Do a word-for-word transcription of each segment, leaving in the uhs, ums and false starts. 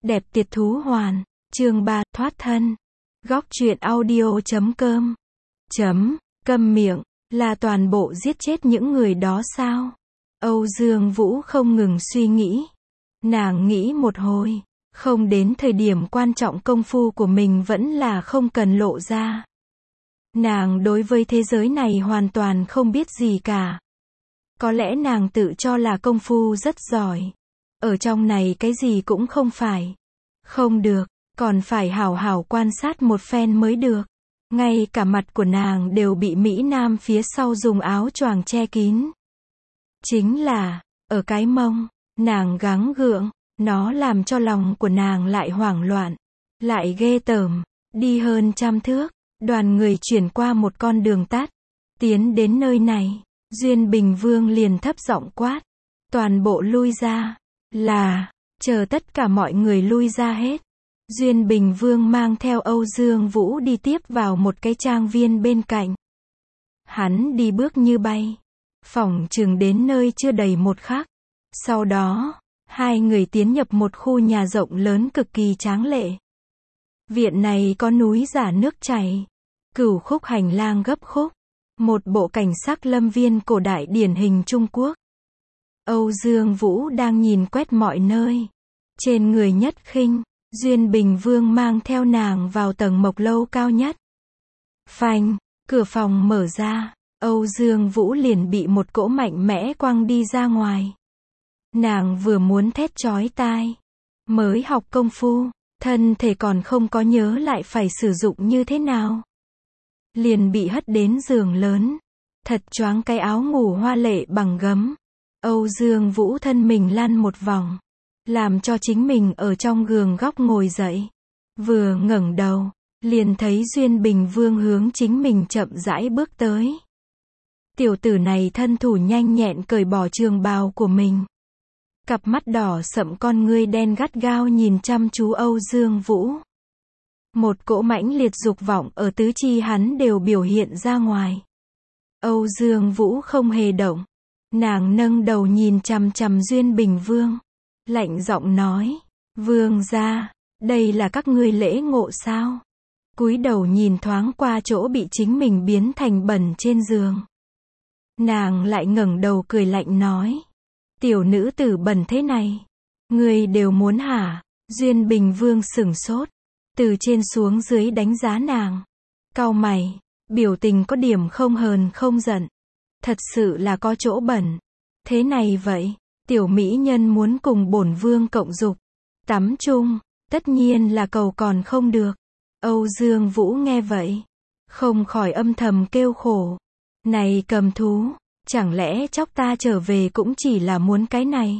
Đẹp tiệt thú hoàn. Chương ba, thoát thân. Góc truyện audio chấm com. Chấm, câm miệng, là toàn bộ giết chết những người đó sao? Âu Dương Vũ không ngừng suy nghĩ. Nàng nghĩ một hồi, không đến thời điểm quan trọng công phu của mình vẫn là không cần lộ ra. Nàng đối với thế giới này hoàn toàn không biết gì cả. Có lẽ nàng tự cho là công phu rất giỏi. Ở trong này cái gì cũng không phải. Không được, còn phải hảo hảo quan sát một phen mới được. Ngay cả mặt của nàng đều bị Mỹ Nam phía sau dùng áo choàng che kín. Chính là, ở cái mông, nàng gắng gượng, nó làm cho lòng của nàng lại hoảng loạn, lại ghê tởm. Đi hơn trăm thước, đoàn người chuyển qua một con đường tắt, tiến đến nơi này, Duyên Bình Vương liền thấp giọng quát, toàn bộ lui ra, là, chờ tất cả mọi người lui ra hết. Duyên Bình Vương mang theo Âu Dương Vũ đi tiếp vào một cái trang viên bên cạnh. Hắn đi bước như bay, phỏng chừng đến nơi chưa đầy một khắc. Sau đó, hai người tiến nhập một khu nhà rộng lớn cực kỳ tráng lệ. Viện này có núi giả nước chảy, cửu khúc hành lang gấp khúc, một bộ cảnh sắc lâm viên cổ đại điển hình Trung Quốc. Âu Dương Vũ đang nhìn quét mọi nơi. Trên người Nhất Khinh, Duyên Bình Vương mang theo nàng vào tầng mộc lâu cao nhất. Phanh, cửa phòng mở ra, Âu Dương Vũ liền bị một cỗ mạnh mẽ quăng đi ra ngoài. Nàng vừa muốn thét chói tai, mới học công phu, thân thể còn không có nhớ lại phải sử dụng như thế nào. Liền bị hất đến giường lớn, thật choáng cái áo ngủ hoa lệ bằng gấm. Âu Dương Vũ thân mình lăn một vòng, làm cho chính mình ở trong gường góc ngồi dậy. Vừa ngẩng đầu, liền thấy Duyên Bình Vương hướng chính mình chậm rãi bước tới. Tiểu tử này thân thủ nhanh nhẹn cởi bỏ trường bào của mình. Cặp mắt đỏ sậm con ngươi đen gắt gao nhìn chăm chú Âu Dương Vũ. Một cỗ mãnh liệt dục vọng ở tứ chi hắn đều biểu hiện ra ngoài. Âu Dương Vũ không hề động. Nàng nâng đầu nhìn chằm chằm Duyên Bình Vương. Lạnh giọng nói, Vương gia, đây là các ngươi lễ ngộ sao? Cúi đầu nhìn thoáng qua chỗ bị chính mình biến thành bẩn trên giường. Nàng lại ngẩng đầu cười lạnh nói, tiểu nữ tử bẩn thế này, ngươi đều muốn hả? Duyên Bình Vương sửng sốt, từ trên xuống dưới đánh giá nàng, cau mày, biểu tình có điểm không hờn không giận. Thật sự là có chỗ bẩn. Thế này vậy, tiểu mỹ nhân muốn cùng bổn vương cộng dục, tắm chung, tất nhiên là cầu còn không được. Âu Dương Vũ nghe vậy, không khỏi âm thầm kêu khổ. Này cầm thú, chẳng lẽ chóc ta trở về cũng chỉ là muốn cái này?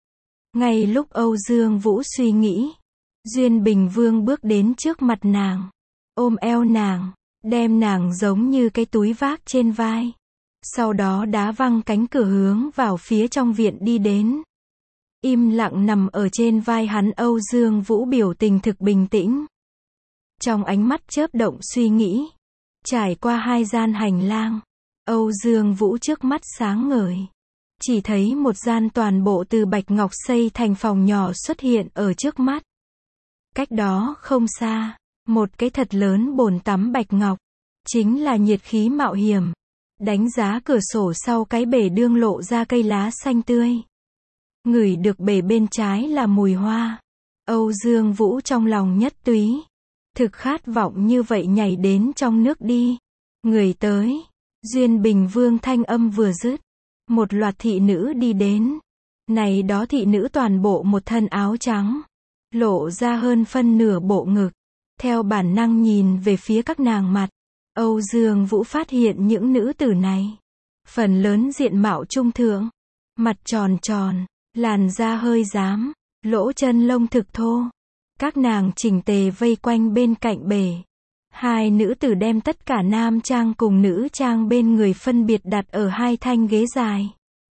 Ngay lúc Âu Dương Vũ suy nghĩ, Duyên Bình Vương bước đến trước mặt nàng, ôm eo nàng, đem nàng giống như cái túi vác trên vai. Sau đó đá văng cánh cửa hướng vào phía trong viện đi đến. Im lặng nằm ở trên vai hắn Âu Dương Vũ biểu tình thực bình tĩnh. Trong ánh mắt chớp động suy nghĩ. Trải qua hai gian hành lang, Âu Dương Vũ trước mắt sáng ngời. Chỉ thấy một gian toàn bộ từ bạch ngọc xây thành phòng nhỏ xuất hiện ở trước mắt. Cách đó không xa, một cái thật lớn bồn tắm bạch ngọc, chính là nhiệt khí mạo hiểm. Đánh giá cửa sổ sau cái bể đương lộ ra cây lá xanh tươi. Ngửi được bể bên trái là mùi hoa. Âu Dương Vũ trong lòng nhất túy. Thực khát vọng như vậy nhảy đến trong nước đi. Người tới. Duyên Bình Vương thanh âm vừa dứt. Một loạt thị nữ đi đến. Này đó thị nữ toàn bộ một thân áo trắng. Lộ ra hơn phân nửa bộ ngực. Theo bản năng nhìn về phía các nàng mặt. Âu Dương Vũ phát hiện những nữ tử này, phần lớn diện mạo trung thượng, mặt tròn tròn, làn da hơi rám, lỗ chân lông thực thô. Các nàng chỉnh tề vây quanh bên cạnh bể. Hai nữ tử đem tất cả nam trang cùng nữ trang bên người phân biệt đặt ở hai thanh ghế dài.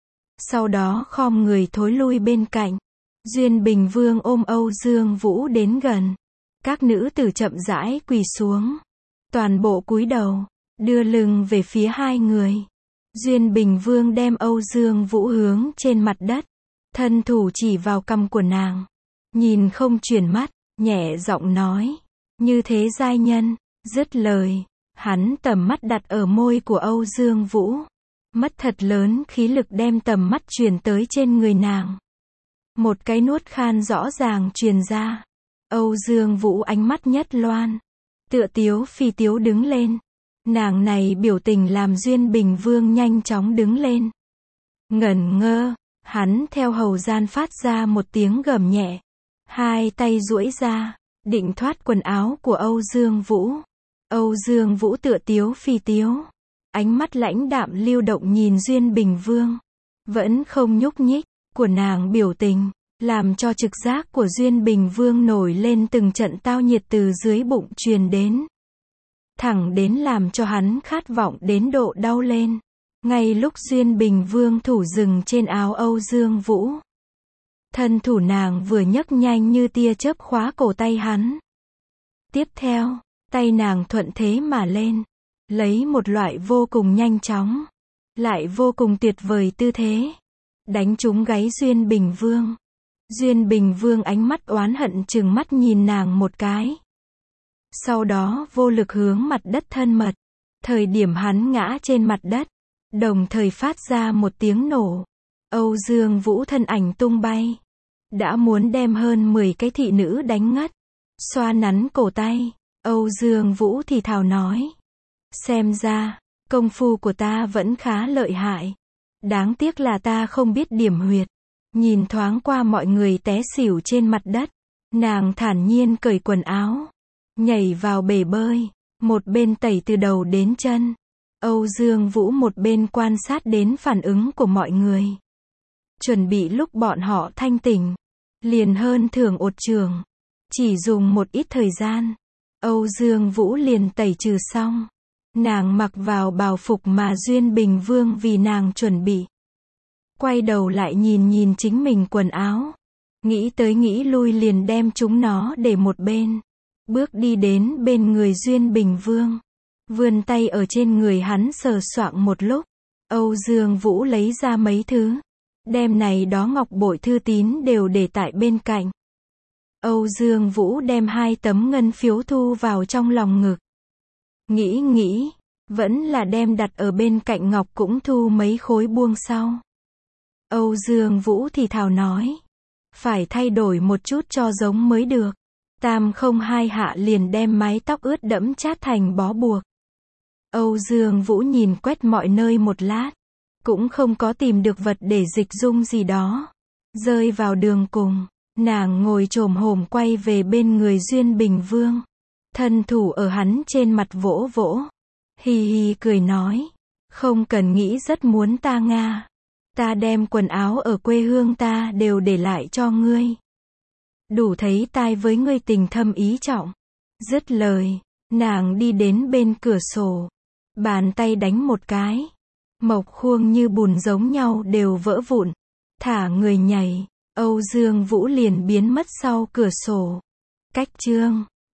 Sau đó khom người thối lui bên cạnh. Duyên Bình Vương ôm Âu Dương Vũ đến gần. Các nữ tử chậm rãi quỳ xuống. Toàn bộ cúi đầu, đưa lưng về phía hai người. Duyên Bình Vương đem Âu Dương Vũ hướng trên mặt đất, thân thủ chỉ vào cằm của nàng. nhìn không chuyển mắt, nhẹ giọng nói, như thế giai nhân. Dứt lời, hắn tầm mắt đặt ở môi của Âu Dương Vũ. Mất thật lớn khí lực đem tầm mắt truyền tới trên người nàng. Một cái nuốt khan rõ ràng truyền ra. Âu Dương Vũ ánh mắt nhất loan. Tựa tiếu phi tiếu đứng lên. Nàng này biểu tình làm Duyên Bình Vương nhanh chóng đứng lên. Ngẩn ngơ, hắn theo hầu gian phát ra một tiếng gầm nhẹ. Hai tay duỗi ra, định thoát quần áo của Âu Dương Vũ. Âu Dương Vũ tựa tiếu phi tiếu. Ánh mắt lãnh đạm lưu động nhìn Duyên Bình Vương. Vẫn không nhúc nhích, của nàng biểu tình, làm cho trực giác của Duyên Bình Vương nổi lên từng trận tao nhiệt từ dưới bụng truyền đến. Thẳng đến làm cho hắn khát vọng đến độ đau lên. Ngay lúc Duyên Bình Vương thủ dừng trên áo Âu Dương Vũ. Thân thủ nàng vừa nhấc nhanh như tia chớp khóa cổ tay hắn. Tiếp theo, tay nàng thuận thế mà lên. Lấy một loại vô cùng nhanh chóng, lại vô cùng tuyệt vời tư thế. Đánh trúng gáy Duyên Bình Vương. Duyên Bình Vương ánh mắt oán hận trừng mắt nhìn nàng một cái. Sau đó vô lực hướng mặt đất thân mật. Thời điểm hắn ngã trên mặt đất, đồng thời phát ra một tiếng nổ. Âu Dương Vũ thân ảnh tung bay. Đã muốn đem hơn mười cái thị nữ đánh ngất. Xoa nắn cổ tay, Âu Dương Vũ thì thào nói. Xem ra, công phu của ta vẫn khá lợi hại. Đáng tiếc là ta không biết điểm huyệt. Nhìn thoáng qua mọi người té xỉu trên mặt đất. Nàng thản nhiên cởi quần áo. Nhảy vào bể bơi. Một bên tẩy từ đầu đến chân. Âu Dương Vũ một bên quan sát đến phản ứng của mọi người. Chuẩn bị lúc bọn họ thanh tỉnh. Liền hơn thường ột trường. Chỉ dùng một ít thời gian. Âu Dương Vũ liền tẩy trừ xong. Nàng mặc vào bào phục mà Duyên Bình Vương vì nàng chuẩn bị. Quay đầu lại nhìn nhìn chính mình quần áo. Nghĩ tới nghĩ lui liền đem chúng nó để một bên. Bước đi đến bên người Duyên Bình Vương. Vươn tay ở trên người hắn sờ soạng một lúc. Âu Dương Vũ lấy ra mấy thứ. Đem này đó ngọc bội thư tín đều để tại bên cạnh. Âu Dương Vũ đem hai tấm ngân phiếu thu vào trong lòng ngực. Nghĩ nghĩ, vẫn là đem đặt ở bên cạnh ngọc cũng thu mấy khối buông sau. Âu Dương Vũ thì thào nói. Phải thay đổi một chút cho giống mới được. Tam không hai hạ liền đem mái tóc ướt đẫm chát thành bó buộc. Âu Dương Vũ nhìn quét mọi nơi một lát. Cũng không có tìm được vật để dịch dung gì đó. Rơi vào đường cùng. Nàng ngồi chồm hổm quay về bên người Duyên Bình Vương. Thân thủ ở hắn trên mặt vỗ vỗ. Hi hi cười nói. Không cần nghĩ rất muốn ta Nga. Ta đem quần áo ở quê hương ta đều để lại cho ngươi. Đủ thấy tai với ngươi tình thâm ý trọng. Dứt lời, nàng đi đến bên cửa sổ. Bàn tay đánh một cái. Mộc khuông như bùn giống nhau đều vỡ vụn. Thả người nhảy. Âu Dương Vũ liền biến mất sau cửa sổ. Cách chương